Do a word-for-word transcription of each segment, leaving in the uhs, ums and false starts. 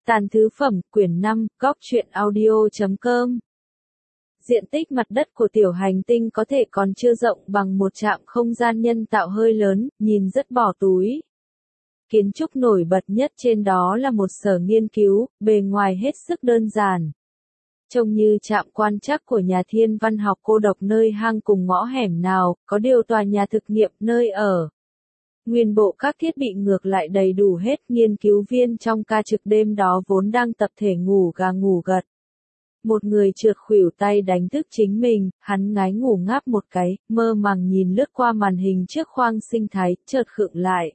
Tàn thứ phẩm, quyển năm, góc truyện audio chấm com. Diện tích mặt đất của tiểu hành tinh có thể còn chưa rộng bằng một trạm không gian nhân tạo hơi lớn, nhìn rất bỏ túi. Kiến trúc nổi bật nhất trên đó là một sở nghiên cứu, bề ngoài hết sức đơn giản. Trông như trạm quan trắc của nhà thiên văn học cô độc nơi hang cùng ngõ hẻm nào, có điều tòa nhà thực nghiệm nơi ở. Nguyên bộ các thiết bị ngược lại đầy đủ hết, nghiên cứu viên trong ca trực đêm đó vốn đang tập thể ngủ gà ngủ gật. Một người trượt khuỷu tay đánh thức chính mình, hắn ngái ngủ ngáp một cái, mơ màng nhìn lướt qua màn hình trước khoang sinh thái, chợt khựng lại.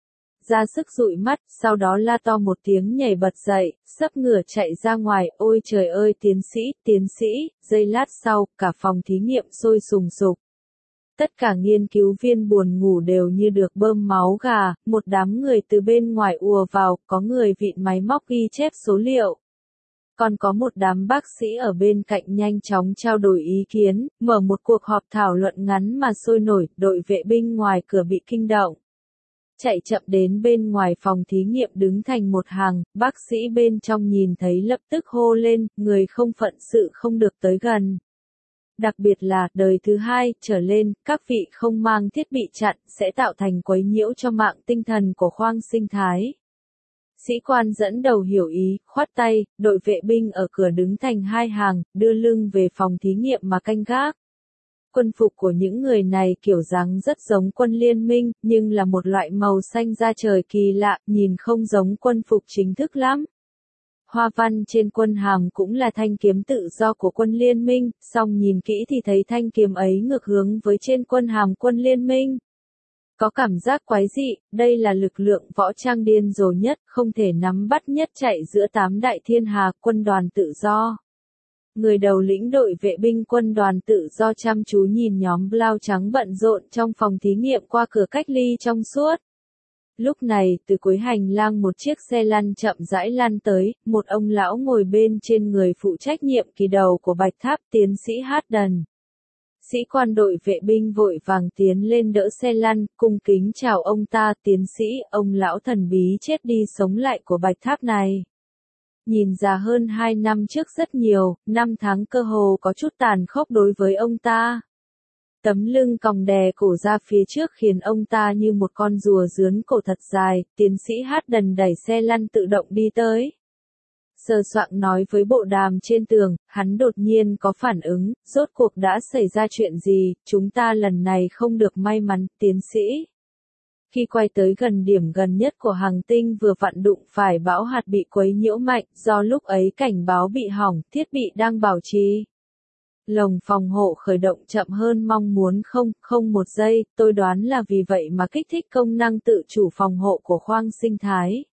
Ra sức dụi mắt, sau đó la to một tiếng nhảy bật dậy, sấp ngửa chạy ra ngoài, ôi trời ơi tiến sĩ, tiến sĩ, giây lát sau, cả phòng thí nghiệm sôi sùng sục. Tất cả nghiên cứu viên buồn ngủ đều như được bơm máu gà, một đám người từ bên ngoài ùa vào, có người vịn máy móc ghi chép số liệu. Còn có một đám bác sĩ ở bên cạnh nhanh chóng trao đổi ý kiến, mở một cuộc họp thảo luận ngắn mà sôi nổi, đội vệ binh ngoài cửa bị kinh động. Chạy chậm đến bên ngoài phòng thí nghiệm đứng thành một hàng, bác sĩ bên trong nhìn thấy lập tức hô lên, người không phận sự không được tới gần. Đặc biệt là, đời thứ hai, trở lên, các vị không mang thiết bị chặn, sẽ tạo thành quấy nhiễu cho mạng tinh thần của khoang sinh thái. Sĩ quan dẫn đầu hiểu ý, khoát tay, đội vệ binh ở cửa đứng thành hai hàng, đưa lưng về phòng thí nghiệm mà canh gác. Quân phục của những người này kiểu dáng rất giống quân liên minh, nhưng là một loại màu xanh da trời kỳ lạ, nhìn không giống quân phục chính thức lắm. Hoa văn trên quân hàm cũng là thanh kiếm tự do của quân liên minh, song nhìn kỹ thì thấy thanh kiếm ấy ngược hướng với trên quân hàm quân liên minh. Có cảm giác quái dị, đây là lực lượng võ trang điên rồ nhất, không thể nắm bắt nhất chạy giữa tám đại thiên hà, quân đoàn tự do. Người đầu lĩnh đội vệ binh quân đoàn tự do chăm chú nhìn nhóm blau trắng bận rộn trong phòng thí nghiệm qua cửa cách ly trong suốt. Lúc này, từ cuối hành lang một chiếc xe lăn chậm rãi lăn tới, một ông lão ngồi bên trên người phụ trách nhiệm kỳ đầu của Bạch Tháp, tiến sĩ Harden. Sĩ quan đội vệ binh vội vàng tiến lên đỡ xe lăn, cung kính chào ông ta, tiến sĩ, ông lão thần bí chết đi sống lại của Bạch Tháp này. Nhìn già hơn hai năm trước rất nhiều, năm tháng cơ hồ có chút tàn khốc đối với ông ta. Tấm lưng còng đè cổ ra phía trước khiến ông ta như một con rùa rướn cổ thật dài, tiến sĩ Harden đẩy xe lăn tự động đi tới. Sờ soạng nói với bộ đàm trên tường, hắn đột nhiên có phản ứng, rốt cuộc đã xảy ra chuyện gì, chúng ta lần này không được may mắn, tiến sĩ. Khi quay tới gần điểm gần nhất của hành tinh vừa vặn đụng phải bão hạt bị quấy nhiễu mạnh, do lúc ấy cảnh báo bị hỏng, thiết bị đang bảo trì. Lồng phòng hộ khởi động chậm hơn mong muốn không, không một giây, tôi đoán là vì vậy mà kích thích công năng tự chủ phòng hộ của khoang sinh thái.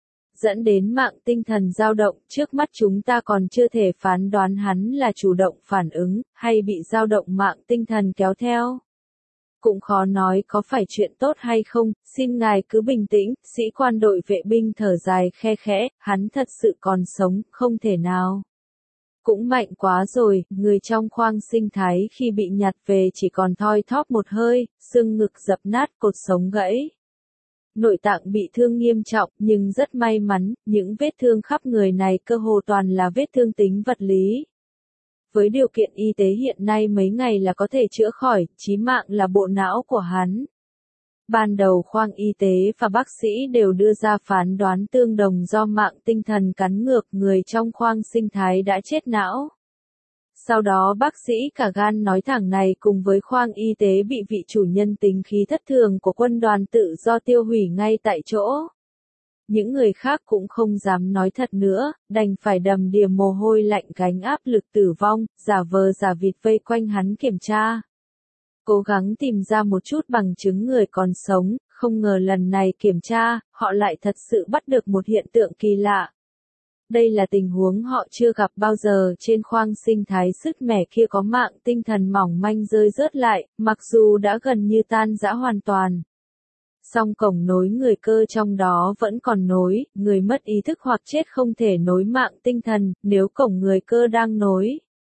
Dẫn đến mạng tinh thần dao động, trước mắt chúng ta còn chưa thể phán đoán hắn là chủ động phản ứng, hay bị dao động mạng tinh thần kéo theo. Cũng khó nói có phải chuyện tốt hay không, xin ngài cứ bình tĩnh, sĩ quan đội vệ binh thở dài khe khẽ, hắn thật sự còn sống, không thể nào. Cũng mạnh quá rồi, người trong khoang sinh thái khi bị nhặt về chỉ còn thoi thóp một hơi, xương ngực dập nát, cột sống gãy. Nội tạng bị thương nghiêm trọng, nhưng rất may mắn, những vết thương khắp người này cơ hồ toàn là vết thương tính vật lý. Với điều kiện y tế hiện nay mấy ngày là có thể chữa khỏi, chí mạng là bộ não của hắn. Ban đầu khoang y tế và bác sĩ đều đưa ra phán đoán tương đồng do mạng tinh thần cắn ngược, người trong khoang sinh thái đã chết não. Sau đó bác sĩ cả gan nói thẳng này cùng với khoang y tế bị vị chủ nhân tính khí thất thường của quân đoàn tự do tiêu hủy ngay tại chỗ. Những người khác cũng không dám nói thật nữa, đành phải đầm đìa mồ hôi lạnh gánh áp lực tử vong, giả vờ giả vịt vây quanh hắn kiểm tra. Cố gắng tìm ra một chút bằng chứng người còn sống, không ngờ lần này kiểm tra, họ lại thật sự bắt được một hiện tượng kỳ lạ. Đây là tình huống họ chưa gặp bao giờ, trên khoang sinh thái sứt mẻ kia có mạng tinh thần mỏng manh rơi rớt lại, mặc dù đã gần như tan rã hoàn toàn. Song cổng nối người cơ trong đó vẫn còn nối, người mất ý thức hoặc chết không thể nối mạng tinh thần, nếu cổng người cơ đang nối.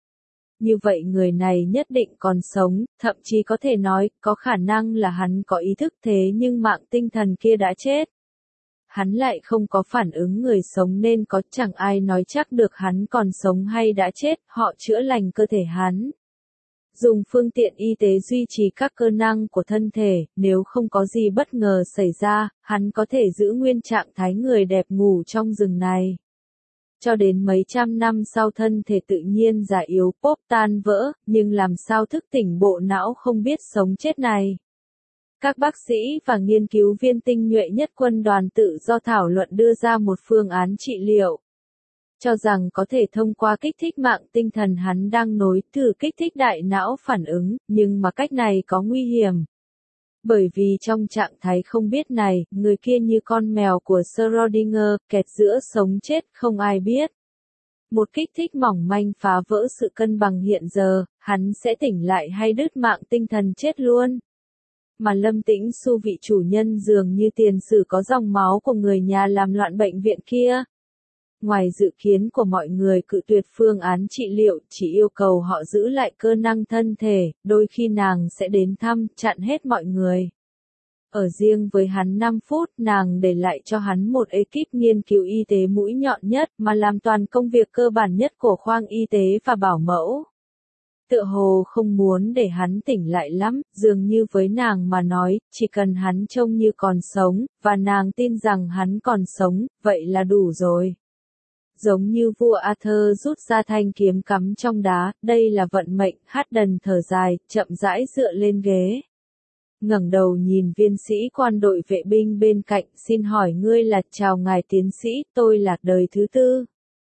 Như vậy người này nhất định còn sống, thậm chí có thể nói, có khả năng là hắn có ý thức thế nhưng mạng tinh thần kia đã chết. hắn lại không có phản ứng người sống nên có chẳng ai nói chắc được hắn còn sống hay đã chết, họ chữa lành cơ thể hắn. Dùng phương tiện y tế duy trì các cơ năng của thân thể, nếu không có gì bất ngờ xảy ra, hắn có thể giữ nguyên trạng thái người đẹp ngủ trong rừng này. Cho đến mấy trăm năm sau thân thể tự nhiên già yếu Pop tan vỡ, nhưng làm sao thức tỉnh bộ não không biết sống chết này. Các bác sĩ và nghiên cứu viên tinh nhuệ nhất quân đoàn tự do thảo luận đưa ra một phương án trị liệu. Cho rằng có thể thông qua kích thích mạng tinh thần hắn đang nối thử kích thích đại não phản ứng, nhưng mà cách này có nguy hiểm. Bởi vì trong trạng thái không biết này, người kia như con mèo của Schrödinger, kẹt giữa sống chết không ai biết. Một kích thích mỏng manh phá vỡ sự cân bằng hiện giờ, hắn sẽ tỉnh lại hay đứt mạng tinh thần chết luôn. Mà Lâm Tĩnh Xu vị chủ nhân dường như tiền sử có dòng máu của người nhà làm loạn bệnh viện kia. Ngoài dự kiến của mọi người cự tuyệt phương án trị liệu, chỉ yêu cầu họ giữ lại cơ năng thân thể, đôi khi nàng sẽ đến thăm, chặn hết mọi người. Ở riêng với hắn năm phút, nàng để lại cho hắn một ekip nghiên cứu y tế mũi nhọn nhất, mà làm toàn công việc cơ bản nhất của khoang y tế và bảo mẫu. Tựa hồ không muốn để hắn tỉnh lại lắm, dường như với nàng mà nói, chỉ cần hắn trông như còn sống, và nàng tin rằng hắn còn sống, vậy là đủ rồi. Giống như vua Arthur rút ra thanh kiếm cắm trong đá, đây là vận mệnh, Hardin thở dài, chậm rãi dựa lên ghế. Ngẩng đầu nhìn viên sĩ quan đội vệ binh bên cạnh, xin hỏi ngươi là, chào ngài tiến sĩ, tôi là đời thứ tư.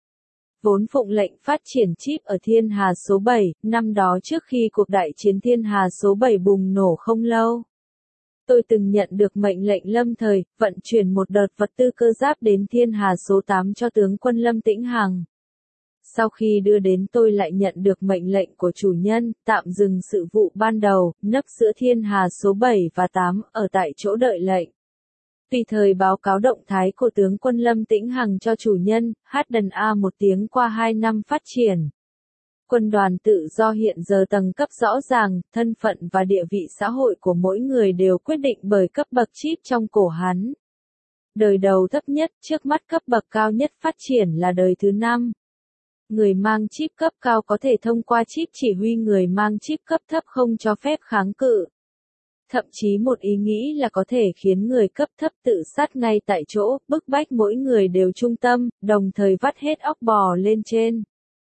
Vốn phụng lệnh phát triển chip ở Thiên Hà số bảy, năm đó trước khi cuộc đại chiến Thiên Hà số bảy bùng nổ không lâu. Tôi từng nhận được mệnh lệnh lâm thời, vận chuyển một đợt vật tư cơ giáp đến Thiên Hà số tám cho tướng quân Lâm Tĩnh Hằng. Sau khi đưa đến tôi lại nhận được mệnh lệnh của chủ nhân, tạm dừng sự vụ ban đầu, nấp giữa Thiên Hà số bảy và tám, ở tại chỗ đợi lệnh. Tùy thời báo cáo động thái của tướng quân Lâm Tĩnh Hằng cho chủ nhân, hát đần A một tiếng qua hai năm phát triển. Quân đoàn tự do hiện giờ tầng cấp rõ ràng, thân phận và địa vị xã hội của mỗi người đều quyết định bởi cấp bậc chip trong cổ hắn. Đời đầu thấp nhất, trước mắt cấp bậc cao nhất phát triển là đời thứ năm. Người mang chip cấp cao có thể thông qua chip chỉ huy người mang chip cấp thấp không cho phép kháng cự. Thậm chí một ý nghĩ là có thể khiến người cấp thấp tự sát ngay tại chỗ, bức bách mỗi người đều trung tâm, đồng thời vắt hết óc bò lên trên.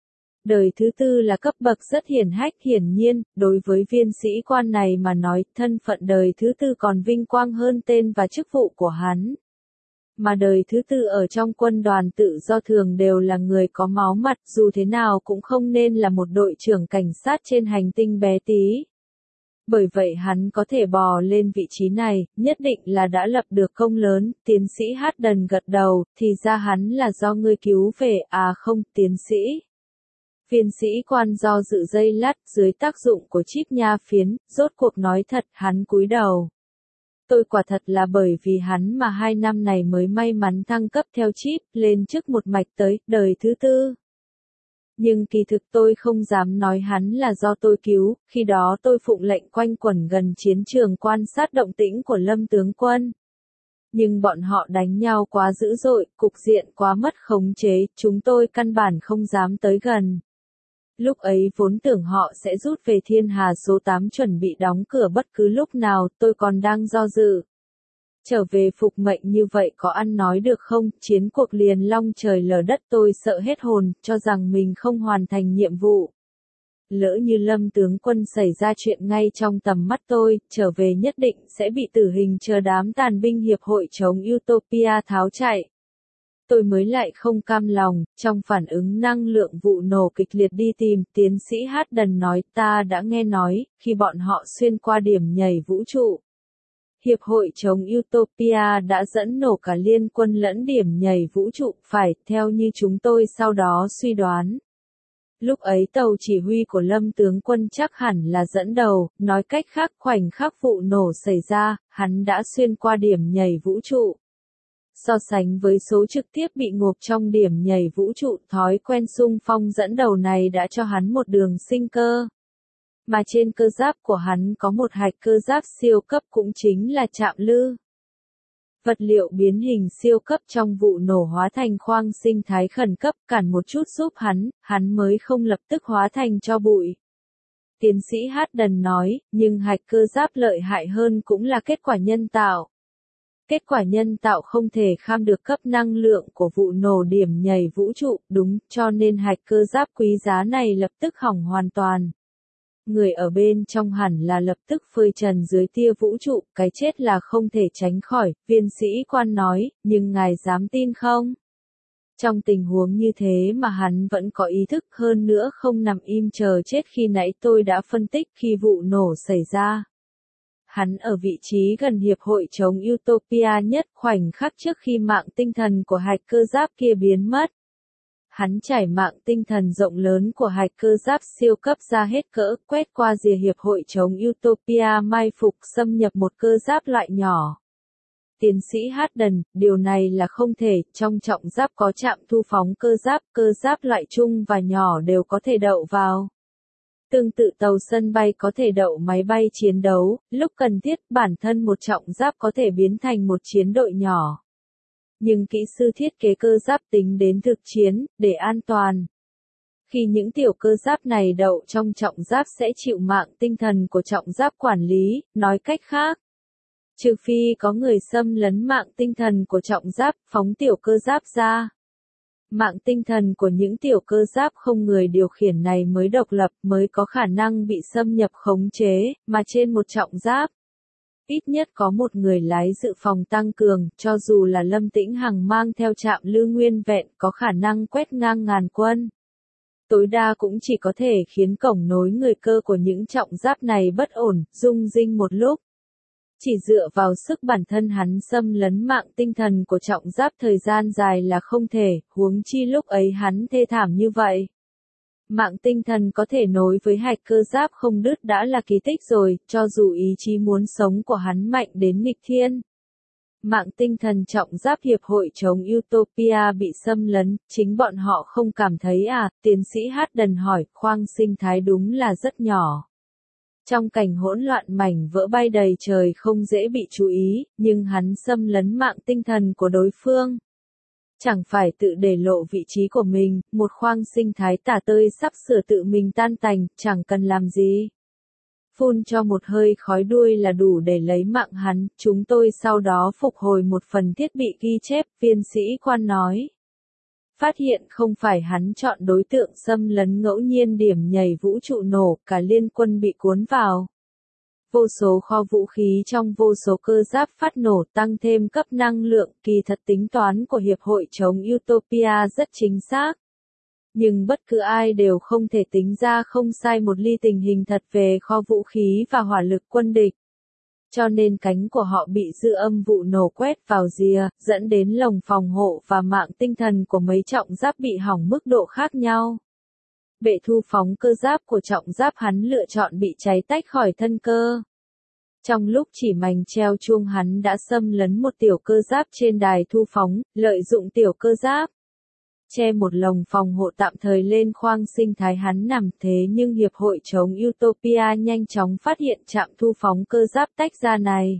Đời thứ tư là cấp bậc rất hiển hách, hiển nhiên, đối với viên sĩ quan này mà nói, thân phận đời thứ tư còn vinh quang hơn tên và chức vụ của hắn. Mà đời thứ tư ở trong quân đoàn tự do thường đều là người có máu mặt, dù thế nào cũng không nên là một đội trưởng cảnh sát trên hành tinh bé tí. Bởi vậy hắn có thể bò lên vị trí này, nhất định là đã lập được công lớn, tiến sĩ Hardin gật đầu, thì ra hắn là do ngươi cứu về, à không, tiến sĩ. Viên sĩ quan do dự dây lát, dưới tác dụng của chip nha phiến, rốt cuộc nói thật, hắn cúi đầu. Tôi quả thật là bởi vì hắn mà hai năm này mới may mắn thăng cấp theo chip, lên trước một mạch tới, đời thứ tư. Nhưng kỳ thực tôi không dám nói hắn là do tôi cứu, khi đó tôi phụng lệnh quanh quẩn gần chiến trường quan sát động tĩnh của Lâm tướng quân. Nhưng bọn họ đánh nhau quá dữ dội, cục diện quá mất khống chế, chúng tôi căn bản không dám tới gần. Lúc ấy vốn tưởng họ sẽ rút về Thiên Hà số tám chuẩn bị đóng cửa bất cứ lúc nào, tôi còn đang do dự. Trở về phục mệnh như vậy có ăn nói được không, chiến cuộc liền long trời lở đất, tôi sợ hết hồn, cho rằng mình không hoàn thành nhiệm vụ. Lỡ như Lâm tướng quân xảy ra chuyện ngay trong tầm mắt tôi, trở về nhất định sẽ bị tử hình chờ đám tàn binh hiệp hội chống Utopia tháo chạy. Tôi mới lại không cam lòng, trong phản ứng năng lượng vụ nổ kịch liệt đi tìm, tiến sĩ Hardin nói, ta đã nghe nói, khi bọn họ xuyên qua điểm nhảy vũ trụ. Hiệp hội chống Utopia đã dẫn nổ cả liên quân lẫn điểm nhảy vũ trụ, phải, theo như chúng tôi sau đó suy đoán. Lúc ấy tàu chỉ huy của Lâm tướng quân chắc hẳn là dẫn đầu, nói cách khác khoảnh khắc vụ nổ xảy ra, hắn đã xuyên qua điểm nhảy vũ trụ. So sánh với số trực tiếp bị ngộp trong điểm nhảy vũ trụ, thói quen xung phong dẫn đầu này đã cho hắn một đường sinh cơ. Mà trên cơ giáp của hắn có một hạch cơ giáp siêu cấp cũng chính là Trạm Lư. Vật liệu biến hình siêu cấp trong vụ nổ hóa thành khoang sinh thái khẩn cấp, cản một chút giúp hắn, hắn mới không lập tức hóa thành tro bụi. Tiến sĩ Harden nói, nhưng hạch cơ giáp lợi hại hơn cũng là kết quả nhân tạo. Kết quả nhân tạo không thể kham được cấp năng lượng của vụ nổ điểm nhảy vũ trụ, đúng, cho nên hạch cơ giáp quý giá này lập tức hỏng hoàn toàn. Người ở bên trong hẳn là lập tức phơi trần dưới tia vũ trụ, cái chết là không thể tránh khỏi, viên sĩ quan nói, nhưng ngài dám tin không? Trong tình huống như thế mà hắn vẫn có ý thức, hơn nữa không nằm im chờ chết khi nãy tôi đã phân tích khi vụ nổ xảy ra. Hắn ở vị trí gần hiệp hội chống Utopia nhất khoảnh khắc trước khi mạng tinh thần của hạch cơ giáp kia biến mất. Hắn trải mạng tinh thần rộng lớn của hạch cơ giáp siêu cấp ra hết cỡ, quét qua rìa hiệp hội chống Utopia mai phục xâm nhập một cơ giáp loại nhỏ. Tiến sĩ Harden, điều này là không thể, trong trọng giáp có trạm thu phóng cơ giáp, cơ giáp loại trung và nhỏ đều có thể đậu vào. Tương tự tàu sân bay có thể đậu máy bay chiến đấu, lúc cần thiết bản thân một trọng giáp có thể biến thành một chiến đội nhỏ. Nhưng kỹ sư thiết kế cơ giáp tính đến thực chiến, để an toàn. Khi những tiểu cơ giáp này đậu trong trọng giáp sẽ chịu mạng tinh thần của trọng giáp quản lý, nói cách khác. Trừ phi có người xâm lấn mạng tinh thần của trọng giáp, phóng tiểu cơ giáp ra. Mạng tinh thần của những tiểu cơ giáp không người điều khiển này mới độc lập, mới có khả năng bị xâm nhập khống chế, mà trên một trọng giáp. Ít nhất có một người lái dự phòng tăng cường, cho dù là Lâm Tĩnh Hằng mang theo trạm lưu nguyên vẹn có khả năng quét ngang ngàn quân. Tối đa cũng chỉ có thể khiến cổng nối người cơ của những trọng giáp này bất ổn, rung rinh một lúc. Chỉ dựa vào sức bản thân hắn xâm lấn mạng tinh thần của trọng giáp thời gian dài là không thể, huống chi lúc ấy hắn thê thảm như vậy. Mạng tinh thần có thể nối với hạch cơ giáp không đứt đã là kỳ tích rồi, cho dù ý chí muốn sống của hắn mạnh đến nghịch thiên. Mạng tinh thần trọng giáp hiệp hội chống Utopia bị xâm lấn, chính bọn họ không cảm thấy à, tiến sĩ Harden hỏi, khoang sinh thái đúng là rất nhỏ. Trong cảnh hỗn loạn mảnh vỡ bay đầy trời không dễ bị chú ý, nhưng hắn xâm lấn mạng tinh thần của đối phương. Chẳng phải tự để lộ vị trí của mình, một khoang sinh thái tả tơi sắp sửa tự mình tan tành, chẳng cần làm gì. Phun cho một hơi khói đuôi là đủ để lấy mạng hắn, chúng tôi sau đó phục hồi một phần thiết bị ghi chép, viên sĩ quan nói. Phát hiện không phải hắn chọn đối tượng xâm lấn ngẫu nhiên điểm nhảy vũ trụ nổ, cả liên quân bị cuốn vào. Vô số kho vũ khí trong vô số cơ giáp phát nổ tăng thêm cấp năng lượng, kỳ thật tính toán của Hiệp hội chống Utopia rất chính xác. Nhưng bất cứ ai đều không thể tính ra không sai một ly tình hình thật về kho vũ khí và hỏa lực quân địch. Cho nên cánh của họ bị dư âm vụ nổ quét vào rìa, dẫn đến lồng phòng hộ và mạng tinh thần của mấy trọng giáp bị hỏng mức độ khác nhau. Bệ thu phóng cơ giáp của trọng giáp hắn lựa chọn bị cháy tách khỏi thân cơ. Trong lúc chỉ mảnh treo chuông hắn đã xâm lấn một tiểu cơ giáp trên đài thu phóng, lợi dụng tiểu cơ giáp. Che một lồng phòng hộ tạm thời lên khoang sinh thái hắn nằm thế nhưng Hiệp hội chống Utopia nhanh chóng phát hiện trạm thu phóng cơ giáp tách ra này.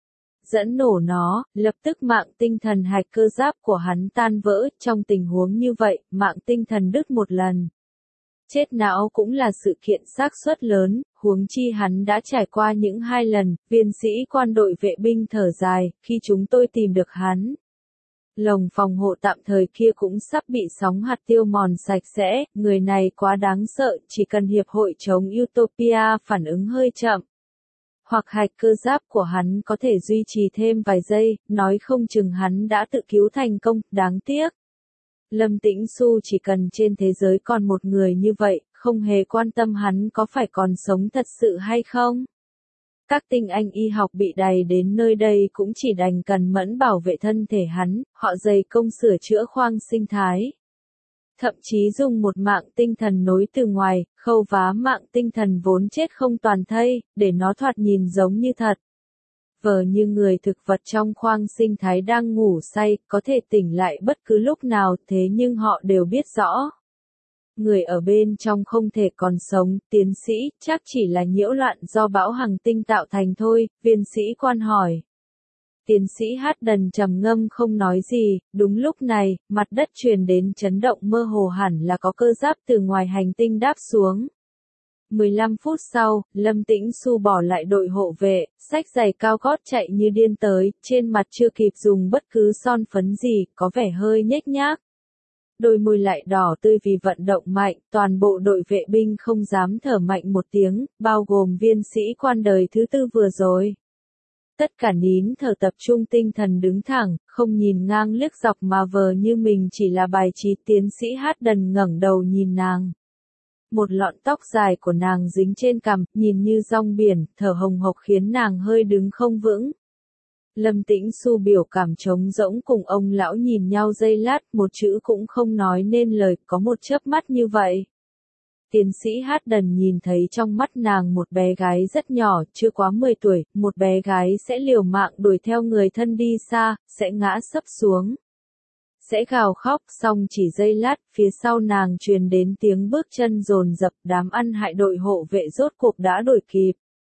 Dẫn nổ nó, lập tức mạng tinh thần hạch cơ giáp của hắn tan vỡ, trong tình huống như vậy, mạng tinh thần đứt một lần. Chết não cũng là sự kiện xác suất lớn, huống chi hắn đã trải qua những hai lần, viên sĩ quan đội vệ binh thở dài, khi chúng tôi tìm được hắn. Lồng phòng hộ tạm thời kia cũng sắp bị sóng hạt tiêu mòn sạch sẽ, người này quá đáng sợ, chỉ cần Hiệp hội chống Utopia phản ứng hơi chậm. Hoặc hạch cơ giáp của hắn có thể duy trì thêm vài giây, nói không chừng hắn đã tự cứu thành công, đáng tiếc. Lâm Tĩnh Xu chỉ cần trên thế giới còn một người như vậy, không hề quan tâm hắn có phải còn sống thật sự hay không. Các tinh anh y học bị đày đến nơi đây cũng chỉ đành cần mẫn bảo vệ thân thể hắn, họ dày công sửa chữa khoang sinh thái. Thậm chí dùng một mạng tinh thần nối từ ngoài, khâu vá mạng tinh thần vốn chết không toàn thây, để nó thoạt nhìn giống như thật. Vờ như người thực vật trong khoang sinh thái đang ngủ say, có thể tỉnh lại bất cứ lúc nào, thế nhưng họ đều biết rõ. Người ở bên trong không thể còn sống, tiến sĩ, chắc chỉ là nhiễu loạn do bão hành tinh tạo thành thôi, viên sĩ quan hỏi. Tiến sĩ Hát Đần trầm ngâm không nói gì, đúng lúc này, mặt đất truyền đến chấn động mơ hồ hẳn là có cơ giáp từ ngoài hành tinh đáp xuống. mười lăm phút sau, Lâm Tĩnh Xu bỏ lại đội hộ vệ, xách giày cao gót chạy như điên tới, trên mặt chưa kịp dùng bất cứ son phấn gì, có vẻ hơi nhếch nhác. Đôi môi lại đỏ tươi vì vận động mạnh, toàn bộ đội vệ binh không dám thở mạnh một tiếng, bao gồm viên sĩ quan đời thứ tư vừa rồi. Tất cả nín thở tập trung tinh thần đứng thẳng, không nhìn ngang liếc dọc mà vờ như mình chỉ là bài trí. Tiến sĩ Hát Đần ngẩng đầu nhìn nàng. Một lọn tóc dài của nàng dính trên cằm, nhìn như rong biển, thở hồng hộc khiến nàng hơi đứng không vững. Lâm Tĩnh Xu biểu cảm trống rỗng cùng ông lão nhìn nhau giây lát, một chữ cũng không nói nên lời, có một chớp mắt như vậy. Tiến sĩ Hát Đần nhìn thấy trong mắt nàng một bé gái rất nhỏ, chưa quá mười tuổi, một bé gái sẽ liều mạng đuổi theo người thân đi xa, sẽ ngã sấp xuống. Sẽ gào khóc, xong chỉ giây lát, phía sau nàng truyền đến tiếng bước chân dồn dập, đám ăn hại đội hộ vệ rốt cuộc đã đuổi kịp.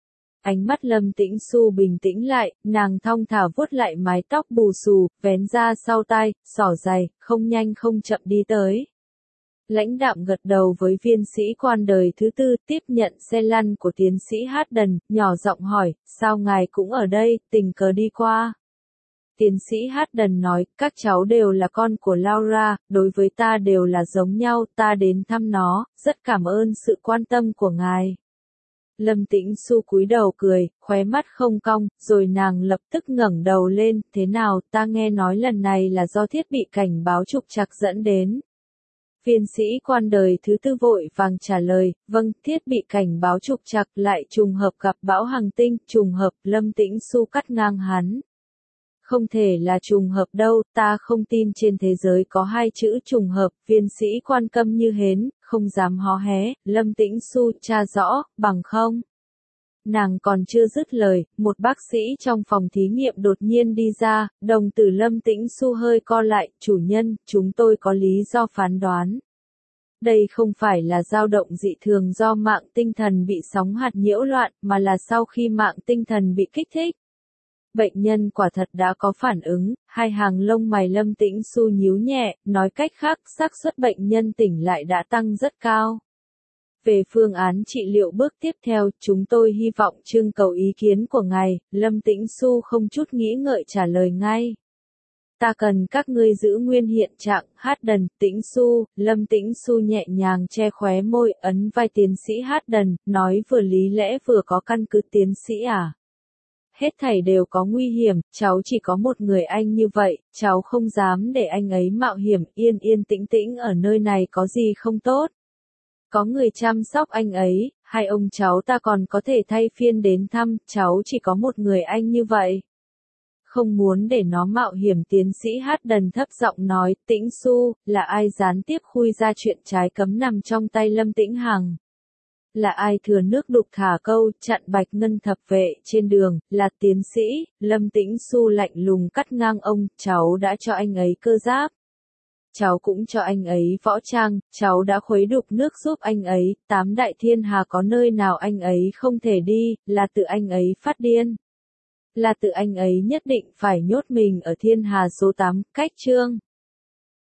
Ánh mắt Lâm Tĩnh Xu bình tĩnh lại, nàng thong thả vuốt lại mái tóc bù xù, vén ra sau tai, xỏ giày, không nhanh không chậm đi tới. Lãnh đạm gật đầu với viên sĩ quan đời thứ tư, tiếp nhận xe lăn của tiến sĩ Hát Đần, nhỏ giọng hỏi, sao ngài cũng ở đây, tình cờ đi qua. Tiến sĩ Hát Đần nói, các cháu đều là con của Laura, đối với ta đều là giống nhau, ta đến thăm nó, rất cảm ơn sự quan tâm của ngài. Lâm Tĩnh Xu cúi đầu cười, khóe mắt không cong, rồi nàng lập tức ngẩng đầu lên, thế nào, ta nghe nói lần này là do thiết bị cảnh báo trục trặc dẫn đến. Viên sĩ quan đời thứ tư vội vàng trả lời, vâng, thiết bị cảnh báo trục trặc lại trùng hợp gặp bão hành tinh, trùng hợp. Lâm Tĩnh Xu cắt ngang hắn. Không thể là trùng hợp đâu, ta không tin trên thế giới có hai chữ trùng hợp. Viên sĩ quan câm như hến, không dám hó hé. Lâm Tĩnh Xu tra rõ, bằng không. Nàng còn chưa dứt lời, một bác sĩ trong phòng thí nghiệm đột nhiên đi ra, đồng tử Lâm Tĩnh Xu hơi co lại, chủ nhân, chúng tôi có lý do phán đoán. Đây không phải là dao động dị thường do mạng tinh thần bị sóng hạt nhiễu loạn, mà là sau khi mạng tinh thần bị kích thích. Bệnh nhân quả thật đã có phản ứng, hai hàng lông mày Lâm Tĩnh Xu nhíu nhẹ, nói cách khác, xác suất bệnh nhân tỉnh lại đã tăng rất cao. Về phương án trị liệu bước tiếp theo, chúng tôi hy vọng trưng cầu ý kiến của ngài. Lâm Tĩnh Xu không chút nghĩ ngợi trả lời ngay. Ta cần các ngươi giữ nguyên hiện trạng. Hát Đần, Tĩnh Xu. Lâm Tĩnh Xu nhẹ nhàng che khóe môi, ấn vai tiến sĩ Hát Đần, nói vừa lý lẽ vừa có căn cứ. Tiến sĩ à? Hết thảy đều có nguy hiểm, cháu chỉ có một người anh như vậy, cháu không dám để anh ấy mạo hiểm. Yên yên tĩnh tĩnh ở nơi này có gì không tốt. Có người chăm sóc anh ấy, hai ông cháu ta còn có thể thay phiên đến thăm, cháu chỉ có một người anh như vậy. Không muốn để nó mạo hiểm. Tiến sĩ Hát Đần thấp giọng nói, Tĩnh Xu, là ai gián tiếp khui ra chuyện trái cấm nằm trong tay Lâm Tĩnh Hằng? Là ai thừa nước đục thả câu, chặn Bạch Ngân thập vệ trên đường? Là tiến sĩ. Lâm Tĩnh Xu lạnh lùng cắt ngang ông, cháu đã cho anh ấy cơ giáp. Cháu cũng cho anh ấy võ trang, cháu đã khuấy đục nước giúp anh ấy, tám đại thiên hà có nơi nào anh ấy không thể đi, là tự anh ấy phát điên. Là tự anh ấy nhất định phải nhốt mình ở thiên hà số tám, cách chương.